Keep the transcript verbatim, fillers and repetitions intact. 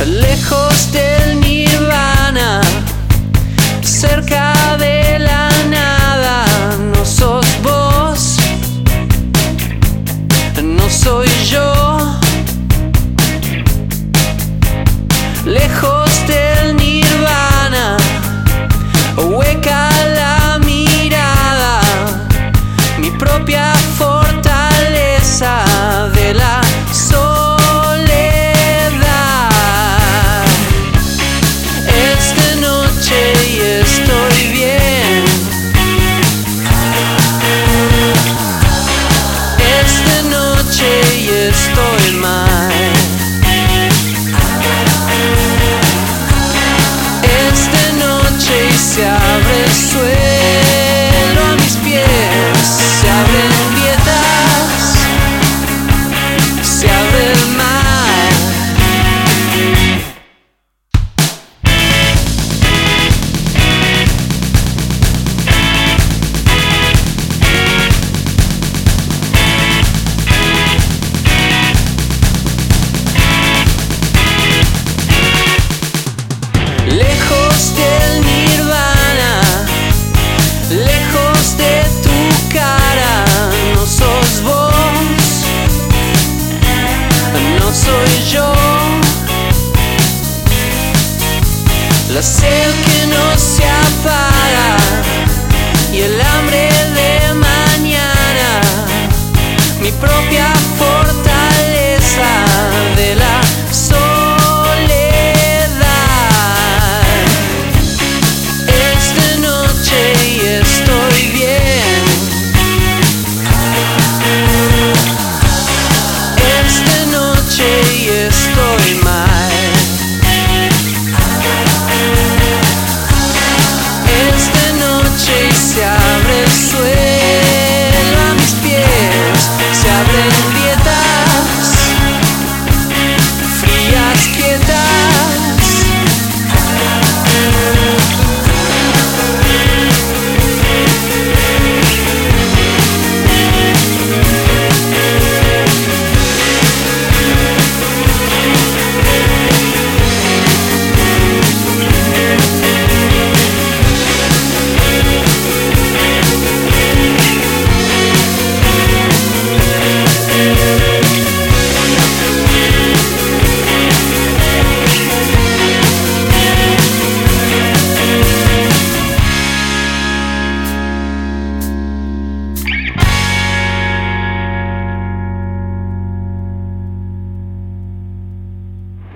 lejos del nirvana, cerca de la nada. No sos vos, no soy yo, lejos del nirvana, hueca la mirada, mi propia fortaleza de la soledad. Es de noche y estoy bien, es de noche y estoy mal, es de noche y se abre el suelo a mis pies, se abren grietas, se abre el mar. Lejos del nirvana, lejos de tu cara. No sos vos, no soy yo, la sed que